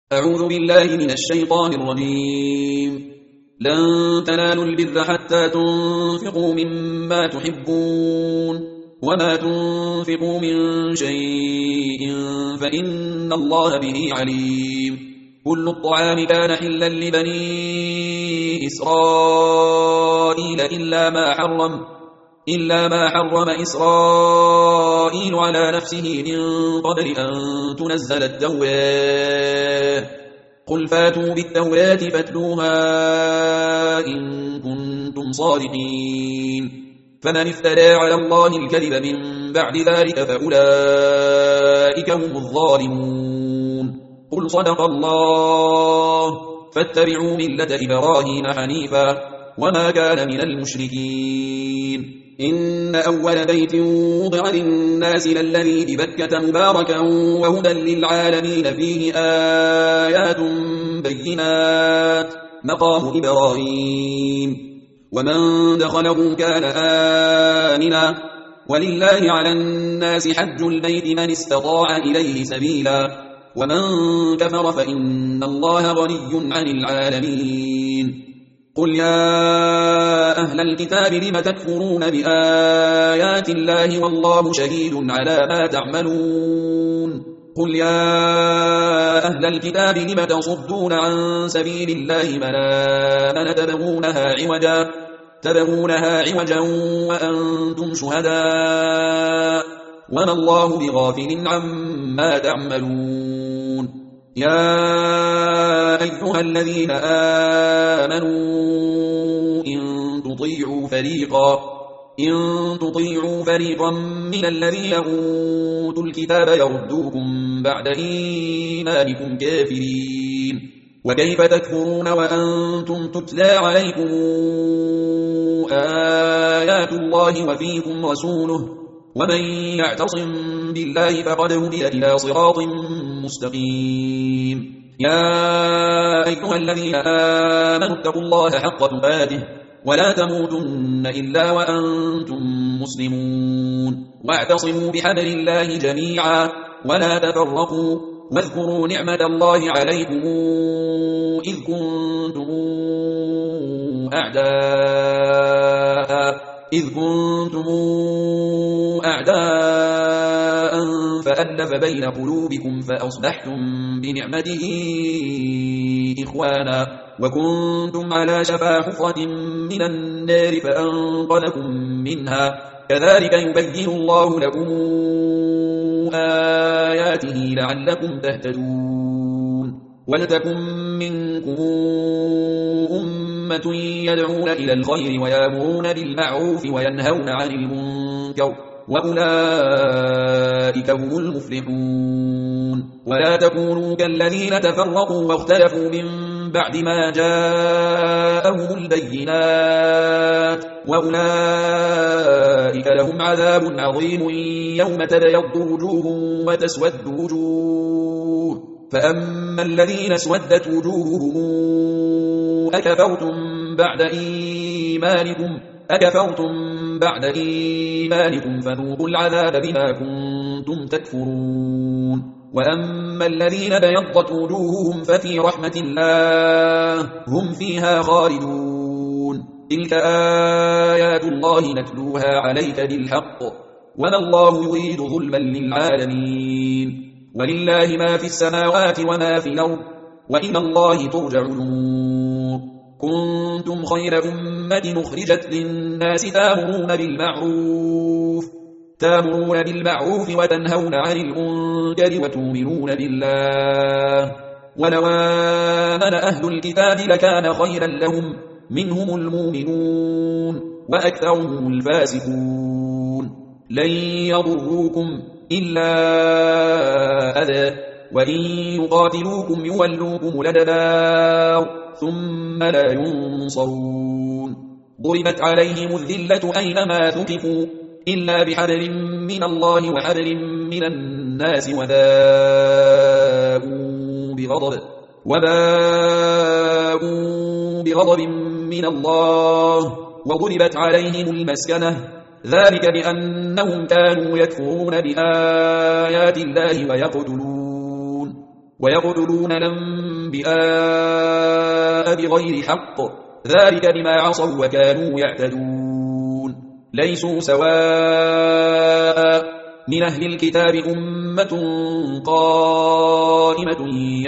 أعوذ بالله من الشيطان الرجيم. لن تنالوا البر حتى تنفقوا مما تحبون وما تنفقوا من شيء فإن الله به عليم. كل الطعام كان حلا لبني إسرائيل إلا ما حرم إسرائيل على نفسه من قبل أن تنزل التوراة. قل فاتوا بالتوراة فاتلوها إن كنتم صادقين. فمن افترى على الله الكذب من بعد ذلك فأولئك هم الظالمون. قل صدق الله فاتبعوا ملة إبراهيم حنيفا وما كان من المشركين. إن أول بيت وضع للناس للذي ببكة مباركا وهدى للعالمين فيه آيات بينات مقام إبراهيم ومن دخله كان آمنا ولله على الناس حج البيت من استطاع إليه سبيلا ومن كفر فإن الله غني عن العالمين. قل يا أهل الكتاب لم تكفرون بآيات الله والله شهيد على ما تعملون. قل يا أهل الكتاب لم تصدون عن سبيل الله من آمن تبغونها عوجا وأنتم شهداء وما الله بغافل عما تعملون. يا أيها الذين آمنوا إن تطيعوا فريقا من الذين أوتوا الكتاب يردوكم بعد إيمانكم كافرين. وكيف تكفرون وأنتم تتلى عليكم آيات الله وفيكم رسوله ومن يعتصم بالله فقد هدي إلى صراط مستقيم. يا أيها الذين آمنوا اتقوا الله حق تقاته ولا تموتن إلا وأنتم مسلمون. واعتصموا بحبل الله جميعا ولا تفرقوا واذكروا نعمة الله عليكم إذ كنتم أعداء فألف بين قلوبكم فأصبحتم بنعمته إخوانا وكنتم على شفا حفرة من النار فأنقذكم منها. كذلك يبين الله لكم آياته لعلكم تهتدون. ولتكن منكم أمة يدعون إلى الخير ويأمرون بالمعروف وينهون عن المنكر وأولئك هم المفلحون. ولا تكونوا كالذين تفرقوا واختلفوا من بعد ما جاءهم البينات وأولئك لهم عذاب عظيم يوم تبيض وجوه وتسود وجوه. فأما الذين اسودت وجوههم أكفرتم بعد إيمانكم فذوقوا العذاب بما كنتم تكفرون. وأما الذين بيضت وجوههم ففي رحمة الله هم فيها خالدون. تلك آيات الله نتلوها عليك بالحق وما الله يريد ظلما للعالمين. ولله ما في السماوات وما في الأرض وإلى الله ترجع الأمور. كنتم خير أمة أخرجت للناس تأمرون بالمعروف وتنهون عن المنكر وتؤمنون بالله. ولو آمن أهل الكتاب لكان خيرا لهم منهم المؤمنون وأكثرهم الفاسقون. لن يضروكم إلا أذى وإن يقاتلوكم يولوكم الأدبار ثم لا ينصرون. ضربت عليهم الذلة أينما ثقفوا إلا بحبل من الله وحبل من الناس وباءوا بغضب من الله وضربت عليهم المسكنة ذلك بأنهم كانوا يكفرون بآيات الله ويقتلون الأنبياء بغير حق ذلك بما عصوا وكانوا يعتدون ليسوا سواء من أهل الكتاب أمة قائمة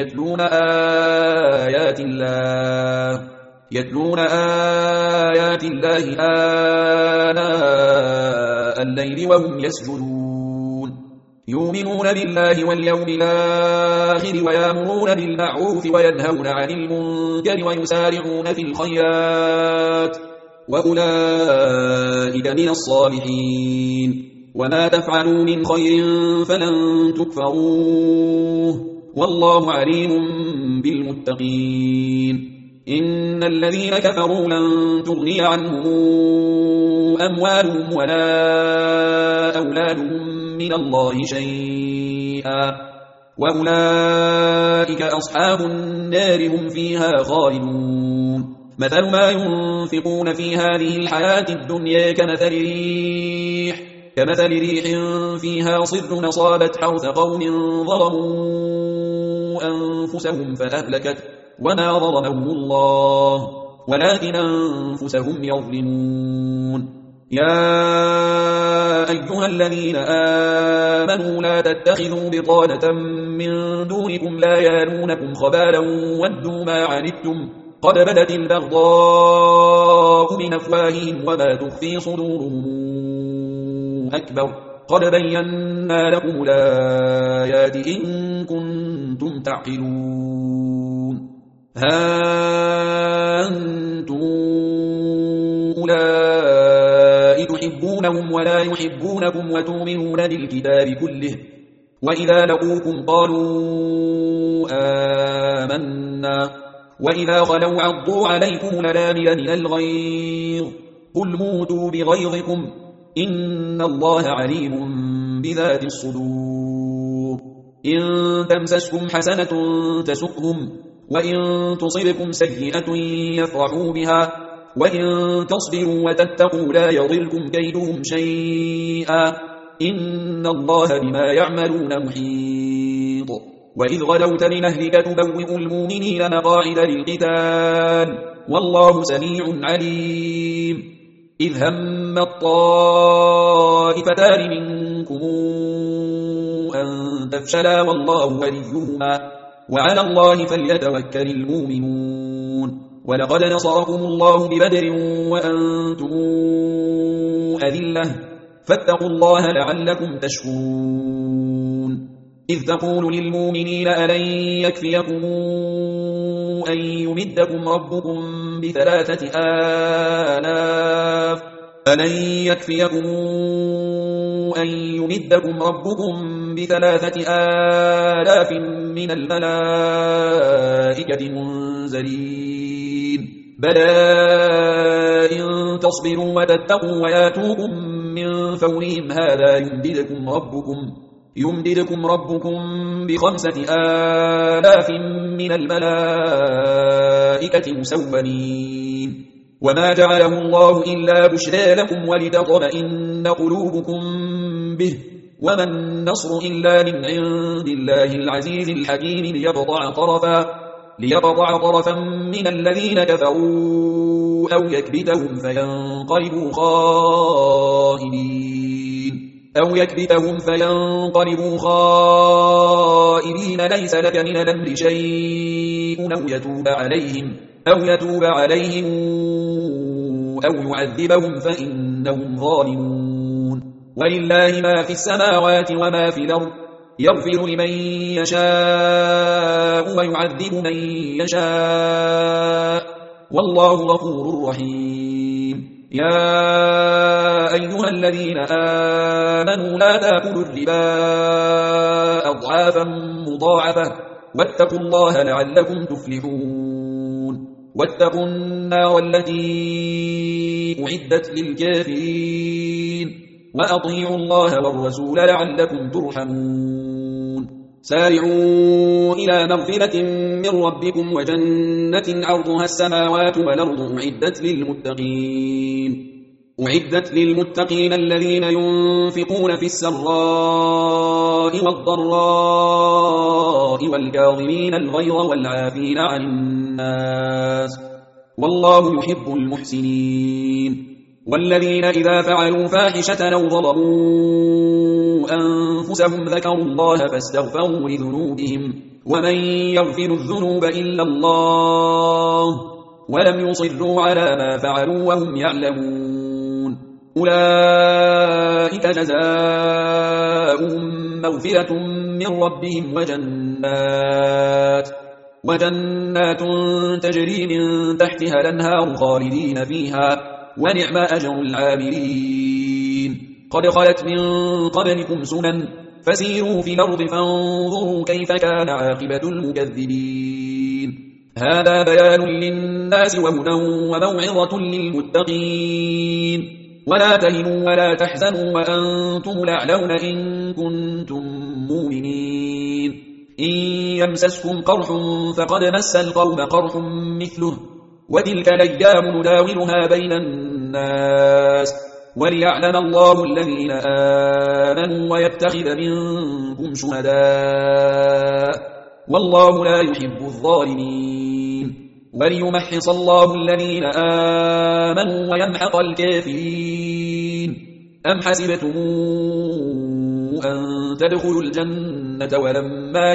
يتلون آيات الله آناء الليل وهم يسجدون يؤمنون بالله واليوم الآخر ويأمرون بالمعروف وينهون عن المنكر ويسارعون في الخيرات وأولئك من الصالحين وما تفعلوا من خير فلن تكفروه والله عليم بالمتقين إن الذين كفروا لن تغني عنهم أموالهم ولا أولادهم من الله شيئا وأولئك أصحاب النار هم فيها خالدون مثل ما ينفقون في هذه الحياة الدنيا كمثل ريح فيها صر أصابت حرث قوم ظلموا أنفسهم فأهلكت وما ظلمهم الله ولكن أنفسهم يظلمون يا أيها الذين آمنوا لا تتخذوا بطانة من دونكم لا يالونكم خبالا ودوا ما عنتم قد بدت البغضاء من أفواههم وما تخفي صدورهم أكبر قد بينا لكم الآيات إن كنتم تعقلون ها أنتم أولئك تحبونهم ولا يحبونكم وتؤمنون بالكتاب كله وإذا لقوكم قالوا آمنا وإذا خلوا عضوا عليكم الأنامل من الغيظ قل موتوا بغيظكم إن الله عليم بذات الصدور إن تمسسكم حسنة تسؤهم وإن تصبكم سيئة يفرحوا بها وإن تصبروا وتتقوا لا يضركم كيدهم شيئا إن الله بما يعملون محيط وإذ غدوت من أهلك تبوئ المؤمنين مقاعد للقتال والله سميع عليم إذ هم الطائفتان منكم أن تفشلا والله وليهما وعلى الله فليتوكل المؤمنون ولقد نصركم الله ببدر وأنتم أذلة فاتقوا الله لعلكم تشكرون إذ تقول للمؤمنين ألن يكفيكم أن يمدكم ربكم ب3,000 من الملائكة منزلين بلى إن تصبروا وتتقوا وياتوكم من فورهم هذا يمددكم ربكم ب5,000 من الملائكة مسومين وما جعله الله إلا بشرى لكم ولتطمئن قلوبكم به وما النصر إلا من عند الله العزيز الحكيم ليقطع طرفا من الذين كفروا أو يكبتهم فينقلبوا خائبين ليس لك من الأمر شيء أو يتوب عليهم أو يعذبهم فإنهم ظالمون ولله ما في السماوات وما في الأرض يغفر لمن يشاء ويعذب من يشاء والله غفور رحيم يا أيها الذين آمنوا لا تأكلوا الربا أضعافا مضاعفة واتقوا الله لعلكم تفلحون واتقوا النار التي أعدت للكافرين وأطيعوا الله والرسول لعلكم ترحمون سارعوا إلى مغفرة من ربكم وجنة عرضها السماوات والأرض أعدت للمتقين أعدت للمتقين الذين ينفقون في السراء والضراء والكاظمين الغيظ والعافين عن الناس والله يحب المحسنين والذين إذا فعلوا فاحشة أو ظلموا أنفسهم ذكروا الله فاستغفروا لذنوبهم ومن يغفر الذنوب إلا الله ولم يصروا على ما فعلوا وهم يعلمون أولئك جزاؤهم مغفرة من ربهم وجنات تجري من تحتها الأنهار خالدين فيها ونعم أجر العاملين قد خلت من قبلكم سنن فسيروا في الأرض فانظروا كيف كان عاقبة المكذبين هذا بيان للناس وهدى وموعظة للمتقين ولا تهنوا ولا تحزنوا وأنتم الأعلون إن كنتم مؤمنين إن يمسسكم قرح فقد مس القوم قرح مثله وتلك الأيام نداولها بين الناس وليعلم الله الذين آمنوا ويتخذ منكم شهداء والله لا يحب الظالمين وليمحص الله الذين آمنوا ويمحق الكافرين أم حسبتم أن تدخلوا الجنة ولما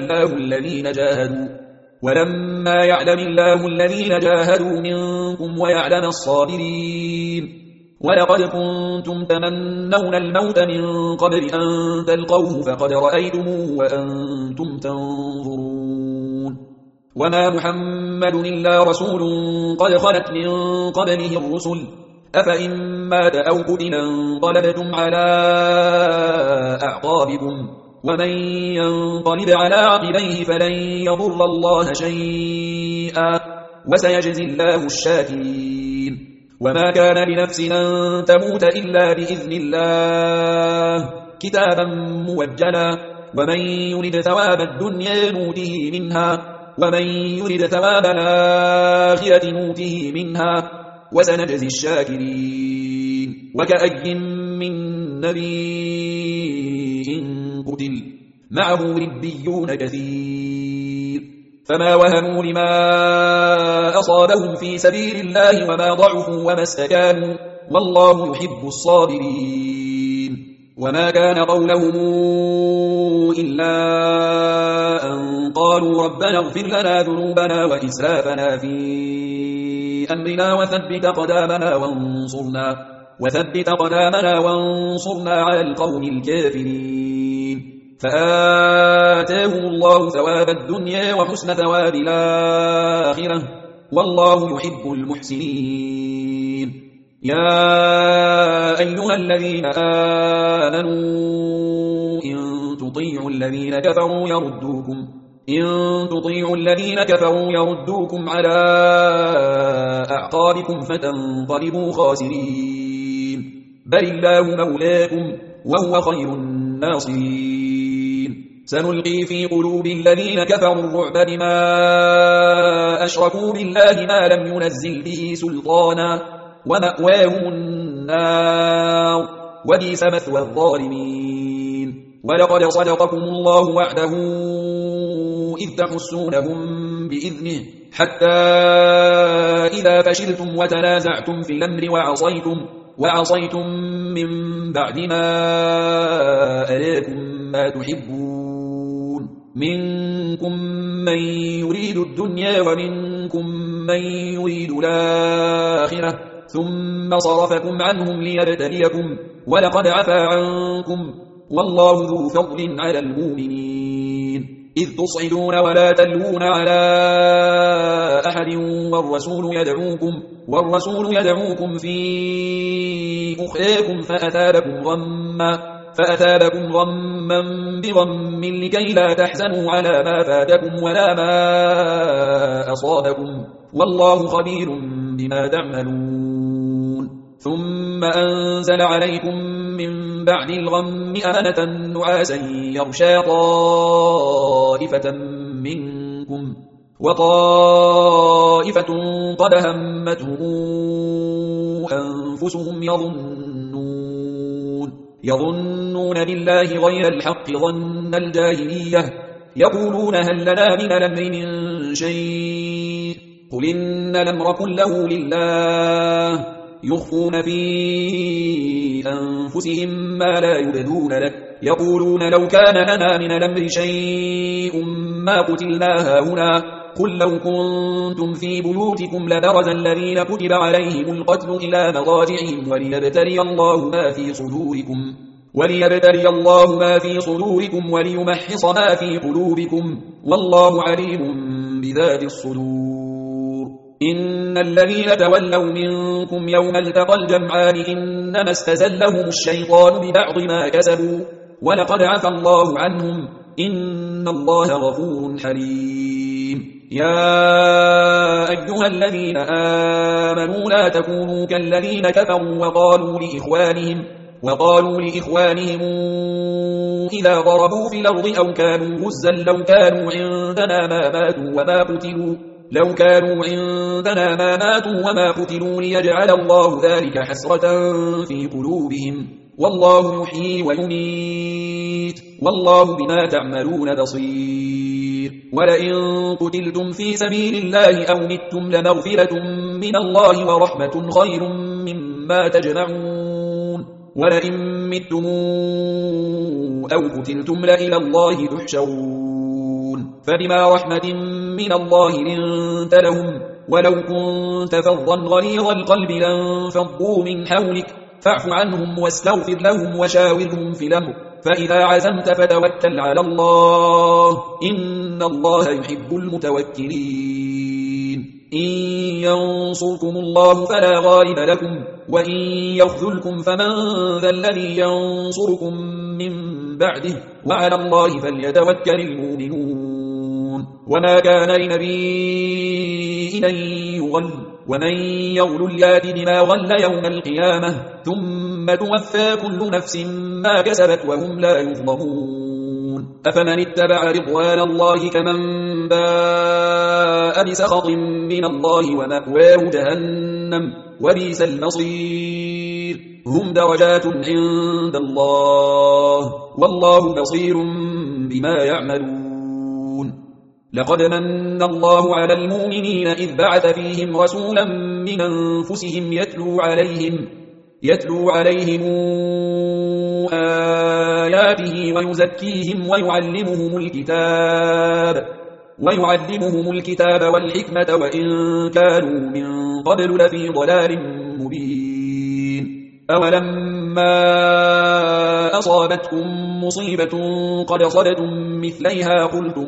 يعلم الله الذين جاهدوا منكم ويعلم الصابرين ولقد كنتم تمنون الموت من قبل أن تلقوه فقد رأيتموه وأنتم تنظرون وما محمد إلا رسول قد خلت من قبله الرسل أفإن مات أو قتل انقلبتم على أعقابكم ومن ينقلب على عقبيه فلن يضر الله شيئا وسيجزي الله الشاكرين وما كان لنفس أن تموت إلا بإذن الله كتابا موجلا ومن يرد ثواب الدنيا نوته منها ومن يرد ثواب الآخرة نوته منها وسنجزي الشاكرين وكأي من نبي قتل معه ربيون كثير فما وهنوا لما أصابهم في سبيل الله وما ضعفوا وما استكانوا والله يحب الصابرين وما كان قولهم إلا أن قالوا ربنا اغفر لنا ذنوبنا وإسرافنا في أمرنا وثبت قدامنا وانصرنا على القوم الكافرين فآتاهم الله ثواب الدنيا وحسن ثواب الآخرة والله يحب المحسنين يا أيها الذين آمنوا إن تطيعوا الذين كفروا يردوكم على أعقابكم فتنقلبوا خاسرين بل الله مولاكم وهو خير الناصرين سنلقي في قلوب الذين كفروا الرعب بما أشركوا بالله ما لم ينزل به سلطانا ومأواهم النار وبئس مثوى الظالمين ولقد صدقكم الله وعده إذ تحسونهم بإذنه حتى إذا فشلتم وتنازعتم في الأمر وعصيتم من بعد ما أراكم ما تحبون منكم من يريد الدنيا ومنكم من يريد الآخرة ثم صرفكم عنهم ليبتليكم ولقد عفا عنكم والله ذو فضل على المؤمنين إذ تصعدون ولا تلوون على أحد والرسول يدعوكم في أخراكم فأثابكم غما بغم لكي لا تحزنوا على ما فاتكم ولا ما أصابكم والله خبير بما تعملون ثم أنزل عليكم من بعد الغم أمنة نعاسا يغشى طائفة منكم وطائفة قد همتهم أنفسهم يظنون بالله غير الحق ظن الجاهلية يقولون هل لنا من الأمر من شيء قل إن الأمر كله لله يخفون في أنفسهم ما لا يبدون لك يقولون لو كان لنا من الأمر شيء ما قتلنا هاهنا قل لو كنتم في بيوتكم لبرز الذين كتب عليهم القتل إلى مضاجعهم وليبتلي الله ما في صدوركم وليمحص ما في قلوبكم والله عليم بذات الصدور إن الذين تولوا منكم يوم التقى الجمعان إنما استزلهم الشيطان ببعض ما كسبوا ولقد عفى الله عنهم إن الله غفور حليم يا أيها الذين آمنوا لا تكونوا كالذين كفروا وقالوا لإخوانهم إذا ضربوا في الأرض أو كانوا غزا لو كانوا عندنا ما ماتوا وما قتلوا ليجعل الله ذلك حسرة في قلوبهم والله يحيي ويميت والله بما تعملون بصير ولئن قتلتم في سبيل الله أو متم لمغفرة من الله ورحمة خير مما تجمعون ولئن متم أو قتلتم لإلى الله تحشرون فبما رحمة من الله لنت لهم ولو كنت فظا غليظ القلب لانفضوا من حولك فاعف عنهم واستغفر لهم وشاورهم في الأمر فإذا عزمت فتوكل على الله إن الله يحب المتوكلين إن ينصركم الله فلا غالب لكم وإن يخذلكم فمن ذا الذي ينصركم من بعده وعلى الله فليتوكل المؤمنون وما كان لنبي أن يغل ومن يغل يات بما غل يوم القيامة ثم توفى كل نفس ما كسبت وهم لا يظلمون أفمن اتبع رضوان الله كمن باء بسخط من الله ومأواه جهنم وبئس المصير هم درجات عند الله والله بصير بما يعملون لقد من الله على المؤمنين إذ بعث فيهم رسولا من أنفسهم يتلو عليهم آياته ويزكيهم ويعلمهم الكتاب والحكمة وإن كانوا من قبل لفي ضلال مبين أولما أصابتكم مصيبة قد صبتم مثليها قلتم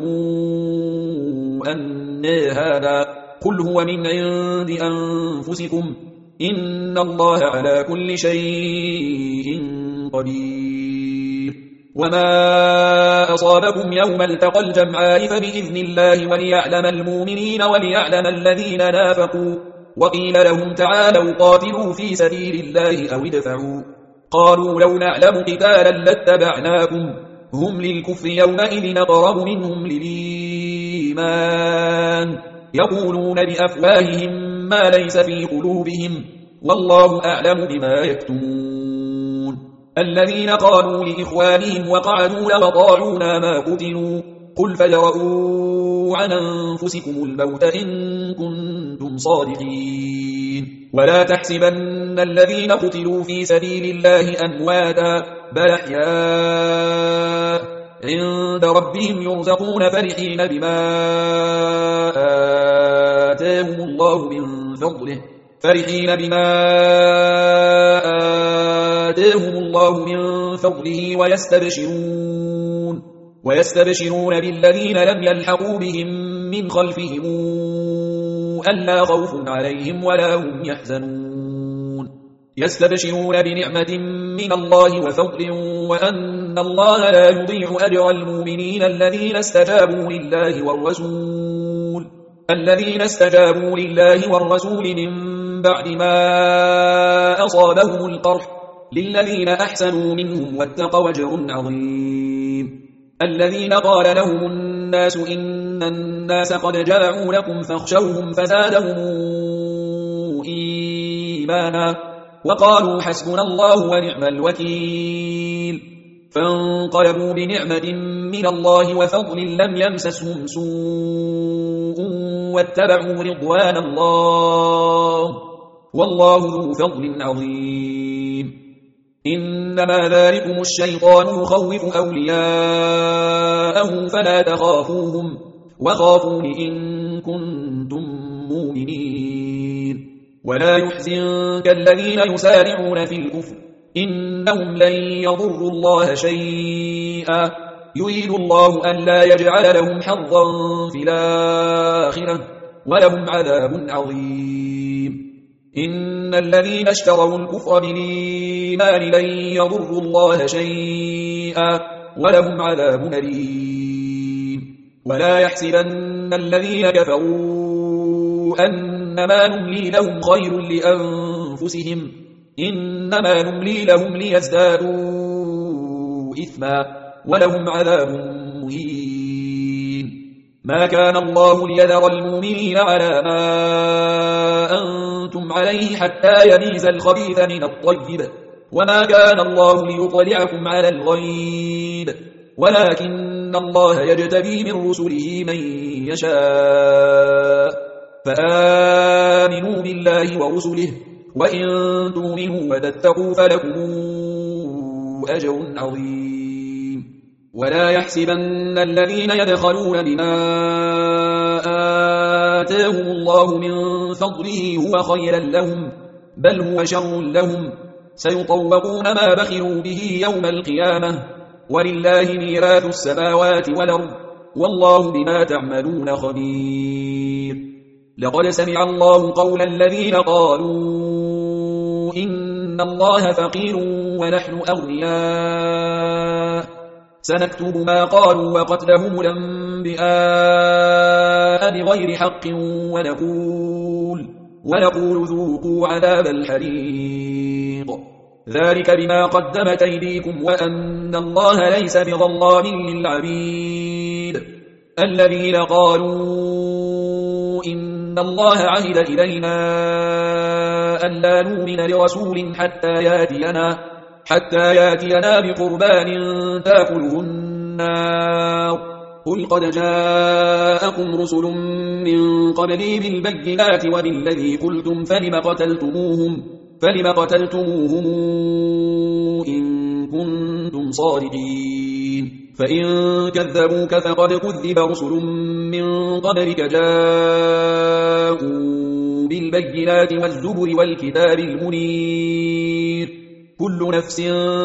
أن هذا قل هو من عند أنفسكم إن الله على كل شيء قدير وما أصابكم يوم التقى الجمعان فبإذن الله وليعلم المؤمنين وليعلم الذين نافقوا وقيل لهم تعالوا قاتلوا في سبيل الله أو ادفعوا قالوا لو نعلم قتالا لاتبعناكم هم للكفر يومئذ أقرب منهم للإيمان يقولون بأفواههم ما ليس في قلوبهم والله أعلم بما يكتمون الذين قالوا لإخوانهم وقعدوا لو طاعونا ما قتلوا قل فادرءوا عن أنفسكم الموت إن كنتم صادقين ولا تحسبن الذين قتلوا في سبيل الله أمواتا بل أحياء عند ربهم يرزقون فرحين بما آتاهم الله من فضله ويستبشرون بالذين لم يلحقوا بهم من خلفهم ألا خوف عليهم ولا هم يحزنون يستبشرون بنعمة من الله وفضل وأن الله لا يضيع أجر المؤمنين الذين استجابوا لله والرسول من بعد ما أصابهم القرح للذين أحسنوا منهم واتقوا أجر عظيم الذين قال لهم الناس إن الناس قد جمعوا لكم فاخشوهم فزادهم وقالوا حسبنا الله ونعم الوكيل. فانقلبوا بنعمة من الله وفضل لم يمسسهم سوء واتبعوا رضوان الله والله ذو فضل عظيم. إنما ذلكم الشيطان يخوف أولياءه فلا تخافوهم وخافون إن كنتم مؤمنين. ولا يحزنك الذين يسارعون في الكفر إنهم لن يضروا الله شيئا يريد الله أن لا يجعل لهم حظا في الآخرة ولهم عذاب عظيم. إن الذين اشتروا الكفر بالإيمان لن يضروا الله شيئا ولهم عذاب أليم. ولا يحسبن الذين كفروا أنما نملي لهم خير لأنفسهم إنما نملي لهم ليزدادوا إثما ولهم عذاب مهين. ما كان الله ليذر المؤمنين على ما أنتم عليه حتى يميز الخبيث من الطيب وما كان الله ليطلعكم على الغيب ولكن الله يجتبي من رسله من يشاء. فآمنوا بالله ورسله وإن تؤمنوا وتتقوا فلكم أجر عظيم. ولا يحسبن الذين يدخلون بما آتاهم الله من فضله هو خيرا لهم بل هو شر لهم سيطوقون ما بخلوا به يوم القيامة ولله ميراث السماوات والأرض والله بما تعملون خبير. لقد سمع الله قول الذين قالوا إن الله فقير ونحن أغنياء سنكتب ما قالوا وقتلهم الأنبياء بغير حق ونقول ذوقوا عذاب الحريق ذلك بما قدمت أيديكم وأن الله ليس بظلام للعبيد. الذين قالوا إن الله عهد إلينا ألا نؤمن لرسول حتى ياتينا بقربان تأكله النار قل قد جاءكم رسل من قبلي بالبينات وبالذي قلتم فلم قتلتموهم إن كنتم صادقين. فإن كذبوك فقد كذب رسل من قبلك جاءوا بالبينات والزبر والكتاب المنير كل نفس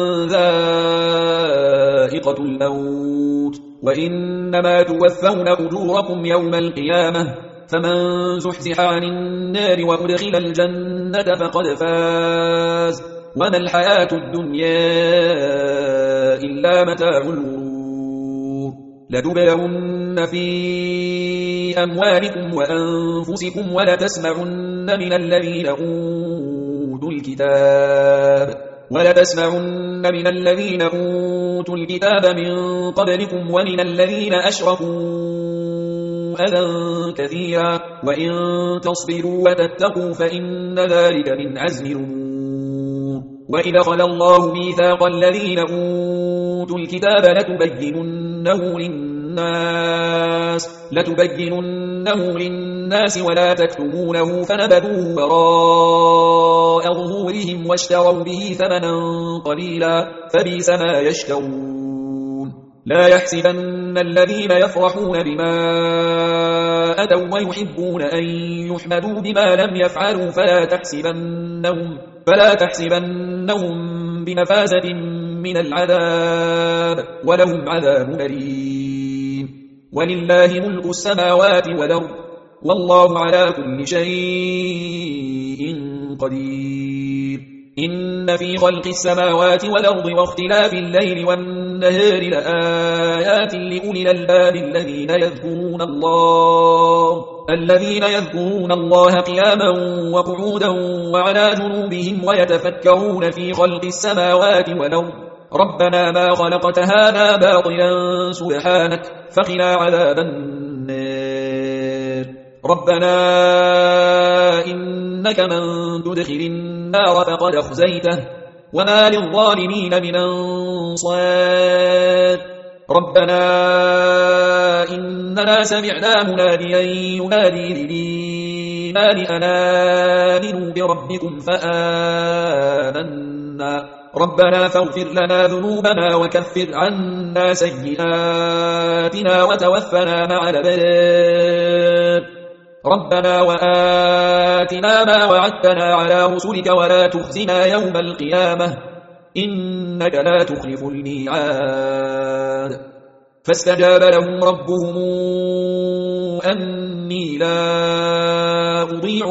ذائقة الموت وإنما توفون أجوركم يوم القيامة فمن زحزح عن النار وأدخل الجنة فقد فاز وما الحياة الدنيا إلا متاع الغرور. لتبلغن في أموالكم وأنفسكم ولتسمعن من الذين أوتوا الكتاب من قبلكم ومن الذين أشركوا أذى كثيرا وإن تصبروا وتتقوا فإن ذلك من عزم الأمور. وإذا خلى الله ميثاق الذين أوتوا الكتاب لتبيننه للناس ولا تكتمونه فنبذوه وراء ظهورهم واشتروا به ثمنا قليلا فبئس ما يشترون. لا يحسبن الذين يفرحون بما أتوا ويحبون أن يحمدوا بما لم يفعلوا فلا تحسبنهم بمفازة من العذاب ولهم عذاب أليم. ولله ملك السماوات والأرض والله على كل شيء قدير. إن في خلق السماوات والأرض واختلاف الليل والنهار لآيات لأولي الألباب الذين يذكرون الله قياما وقعودا وعلى جنوبهم ويتفكرون في خلق السماوات والأرض ربنا ما خلقت هذا باطلا سبحانك فقنا عذاب النار. ربنا إنك من تدخل النار فقد أخزيته وما للظالمين من أنصار ربنا إننا سمعنا مناديا ينادي للإيمان أن آمنوا بربكم فآمنا ربنا فاغفر لنا ذنوبنا وكفر عنا سيئاتنا وتوفنا مع الأبرار ربنا وآتنا ما وعدتنا على رسلك ولا تخزنا يوم القيامة إنك لا تخلف الميعاد فاستجاب لهم ربهم أني لا أضيع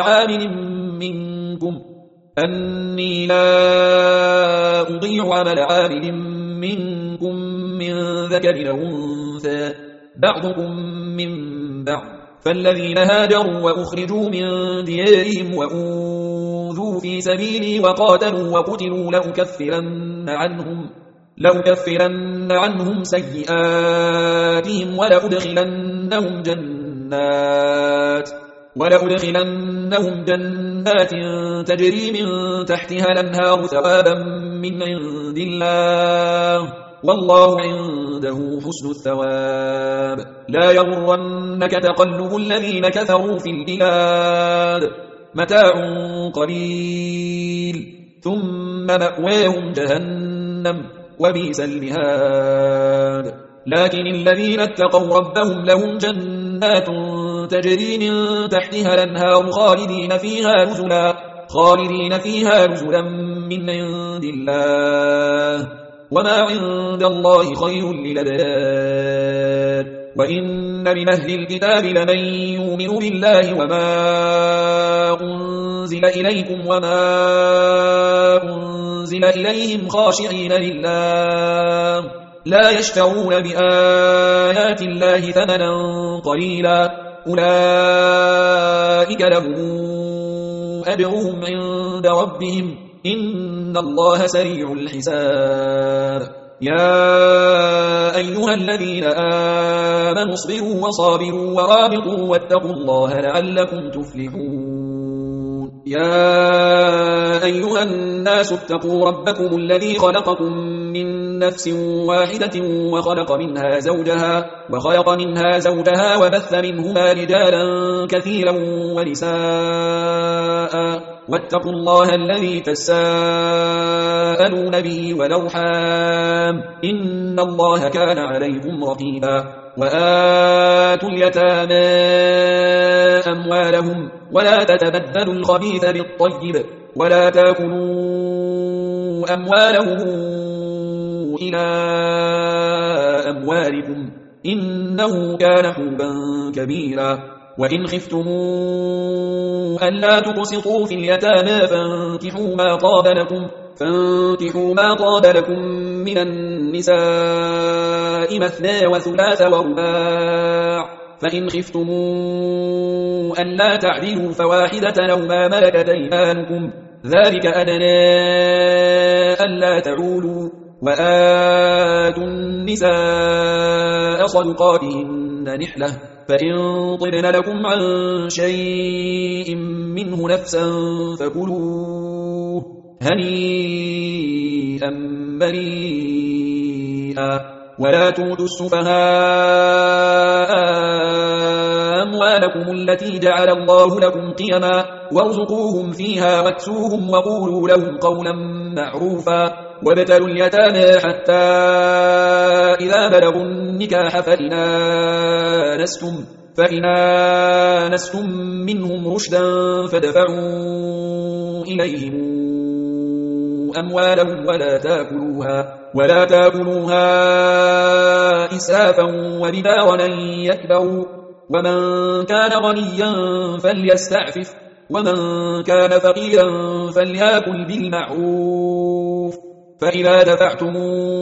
عمل عامل منكم من ذكر أو أنثى بعضكم من بعض فالذين هاجروا وأخرجوا من ديارهم وأوذوا في سبيلي وقاتلوا وقتلوا لأكفرن عنهم سيئاتهم ولأدخلنهم جنات تجري من تحتها الأنهار ثوابا من عند الله والله عنده حسن الثواب لا يغرنك تقلب الذين كفروا في البلاد متاع قليل ثم مأواهم جهنم وبئس المهاد لكن الذين اتقوا ربهم لهم جنات تجري من تحتها الأنهار خالدين فيها نزلا من عند الله وما عند الله خير للأبرار وإن من أهل الكتاب لمن يؤمن بالله وما أنزل إليكم وما أنزل إليهم خاشعين لله لا يشترون بآيات الله ثمنا قليلا أولئك لهم أجرهم عند ربهم إن الله سريع الحساب يا أيها الذين آمنوا اصبروا وصابروا ورابطوا واتقوا الله لعلكم تفلحون يا أيها الناس اتقوا ربكم الذي خلقكم من نفس واحدة وخلق منها زوجها وبث منهما رجالا كثيرا ونساء واتقوا الله الذي تساءلون به والأرحام إن الله كان عليكم رقيبا وآتوا اليتامى أموالهم ولا تتبدلوا الخبيث بالطيب ولا تأكلوا أموالهم إلى أموالكم إنه كان حوبا كبيرا وإن خفتم ألا تقسطوا في اليتامى فانكحوا ما طاب لكم من النساء مثنى وثلاث ورباع فإن خفتم ألا تعدلوا فواحدة أو ما ملكت أيمانكم ذلك أدنى ألا تعولوا وآتوا النساء صدقاتهن نحلة فإن طبن لكم عن شيء منه نفسا فكلوه هنيئا مريئا ولا تؤتوا السفهاء أموالكم التي جعل الله لكم قيما وارزقوهم فيها واكسوهم وقولوا لهم قولا معروفا وابتلوا اليتامى حتى إذا بلغوا النكاح فإن آنستم منهم رشدا فدفعوا إليهم أموالهم ولا تاكلوها إسرافا وبدارا أن يكبروا ومن كان غنيا فليستعفف ومن كان فقيرا فليأكل بالمعروف فإذا دفعتم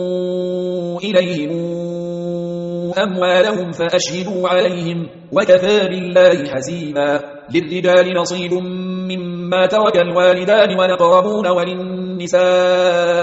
إليهم أموالهم فأشهدوا عليهم وكفى بالله حسيبا للرجال نصيب مما ترك الوالدان والأقربون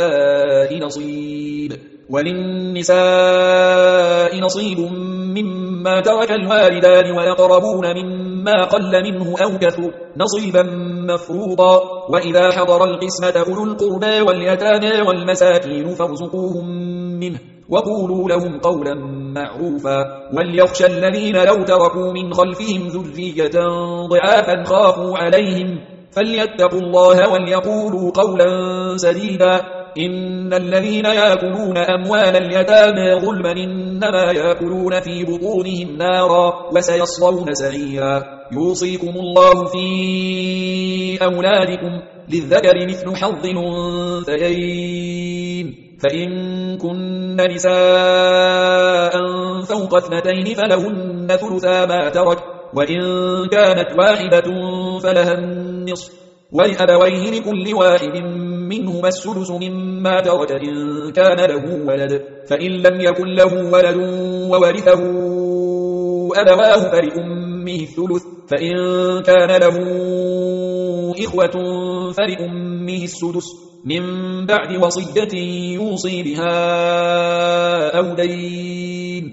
وللنساء نصيب مما مما ترك الوالدان والأقربون مما قل منه أو كثر نصيبا مفروضا. وإذا حضر القسمة أولو القربى واليتامى والمساكين فارزقوهم منه وقولوا لهم قولا معروفا. وليخشى الذين لو تركوا من خلفهم ذرية ضعافا خافوا عليهم فليتقوا الله وليقولوا قولا سديدا. إن الذين يأكلون أموال اليتامى ظلما إنما يأكلون في بطونهم نارا وسيصلون سعيرا. يوصيكم الله في أولادكم للذكر مثل حظ الأنثيين فإن كن نساء فوق 2 فلهن ثلثا ما ترك وإن كانت واحدة فلها النصف ولأبويه لكل واحد منهما السدس مما ترك إن كان له ولد فإن لم يكن له ولد وورثه أبواه فلأمه الثلث فإن كان له إخوة فلأمه السدس من بعد وصية يوصي بها أو دين.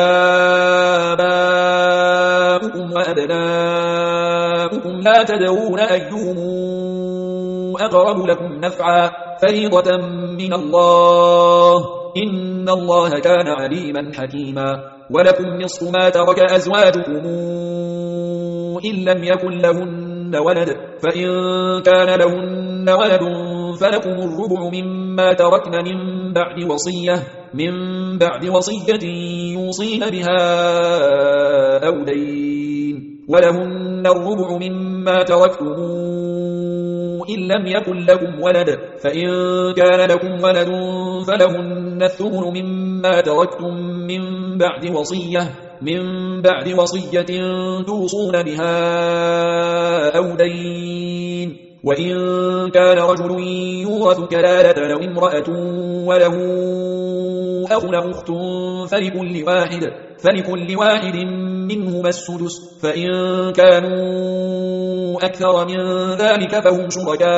آباؤكم وأبناؤكم لا تدرون أيهم أقرب لكم نفعا فريضة من الله إن الله كان عليما حكيما. ولكم نصف ما ترك أزواجكم إن لم يكن لهن ولد فإن كان لهن ولد فلكم الربع مما تركن من بعد وصية يوصين بها أو دين. ولهن الربع مما تركتم إن لم يكن لكم ولد فإن كان لكم ولد فلهن الثمن مما تركتم من بعد وصية توصون بها أو دين. وإن كان رجل يورث كلالة أو امرأة وله أخ أو أخت فلكل واحد منهما السدس فإن كانوا أكثر من ذلك فهم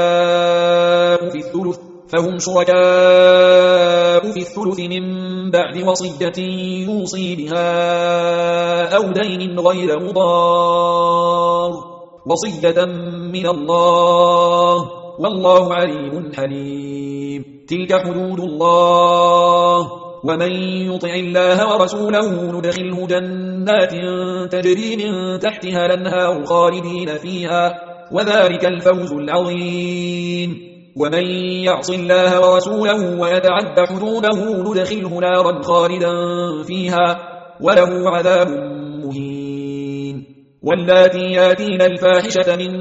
شركاء في الثلث من بعد وصية يوصي بها أو دين غير مضار وصية من الله والله عليم حليم. تلك حدود الله ومن يطع الله ورسوله ندخله جنات تجري من تحتها الأنهار خالدين فيها وذلك الفوز العظيم. ومن يعص الله ورسوله ويتعد حدوده ندخله نارا خالدا فيها وله عذاب مهين. واللاتي ياتين الفاحشة من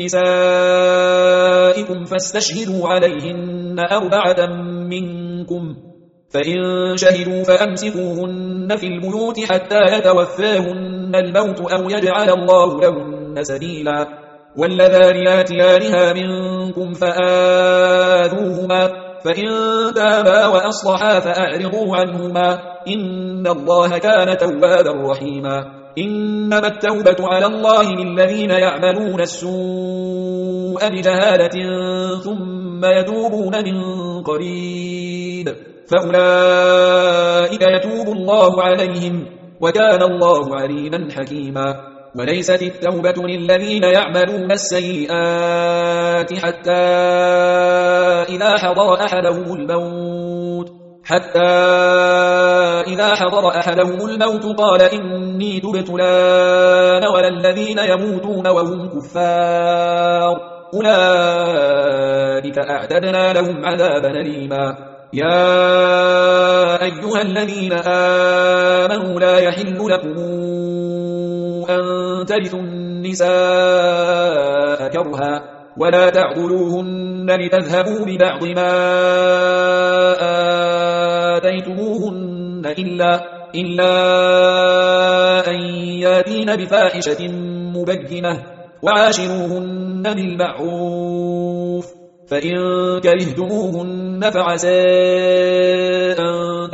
نسائكم فاستشهدوا عليهن 4 منكم فإن شهدوا فأمسكوهن في البيوت حتى يتوفاهن الموت أو يجعل الله لهن سبيلا. واللذان ياتيانها منكم فآذوهما فإن تابا وأصلحا فأعرضوا عنهما إن الله كان توابا رحيما. إنما التوبة على الله للذين يعملون السوء بجهالة ثم يتوبون من قريب فأولئك يتوب الله عليهم وكان الله عليما حكيما. وليست التوبة للذين يعملون السيئات حتى إذا حضر أحدهم الموت قال إني تبت الآن ولا الذين يموتون وهم كفار أولئك أعتدنا لهم عذابا أليما. يا أيها الذين آمنوا لا يحل لكم أن ترثوا النساء كرها ولا تعضلوهن لتذهبوا ببعض ما آتيتموهن إلا أن ياتين بفاحشة مبينة وعاشروهن بالمعروف فإن كرهتموهن فعسى أن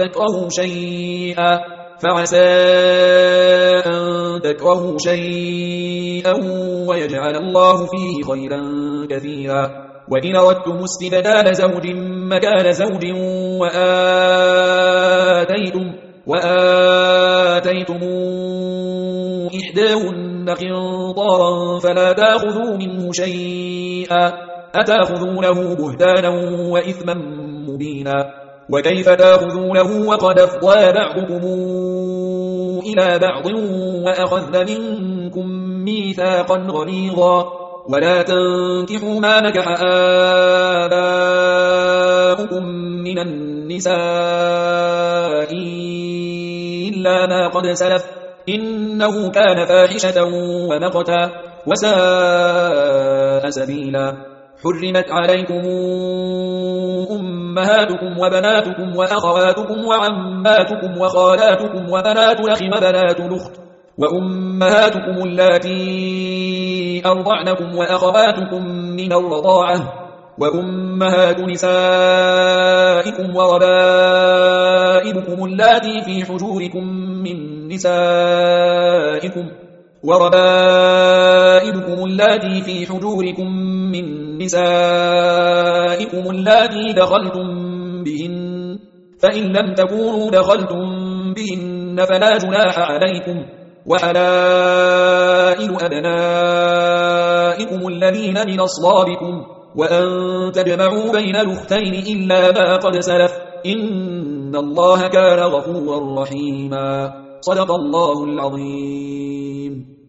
تكرهوا شيئا ويجعل الله فيه خيرا كثيرا. وإن أردتم استبدال زوج مكان زوج وآتيتم إحداهن قنطارا فلا تأخذوا منه شيئا أتأخذونه بهتانا وإثما مبينا وكيف تأخذونه وقد أفضى بعضكم إلى بعض وأخذن منكم ميثاقا غليظا ولا تنكحوا ما نكح آباؤكم من النساء إلا ما قد سلف إنه كان فاحشة ومقتا وساء سبيلا حرمت عليكم أمهاتكم وبناتكم وأخواتكم وعماتكم وخالاتكم وبنات الأخ وبنات الأخت وأمهاتكم اللاتي أرضعنكم وأخواتكم من الرضاعة وأمهات نسائكم وربائبكم اللاتي في حجوركم من نسائكم اللاتي دخلتم بهن فإن لم تكونوا دخلتم بهن فلا جناح عليكم وحلائل أبنائكم الذين من أصلابكم وأن تجمعوا بين الأختين إلا ما قد سلف إن الله كان غفورا رحيما صدق الله العظيم.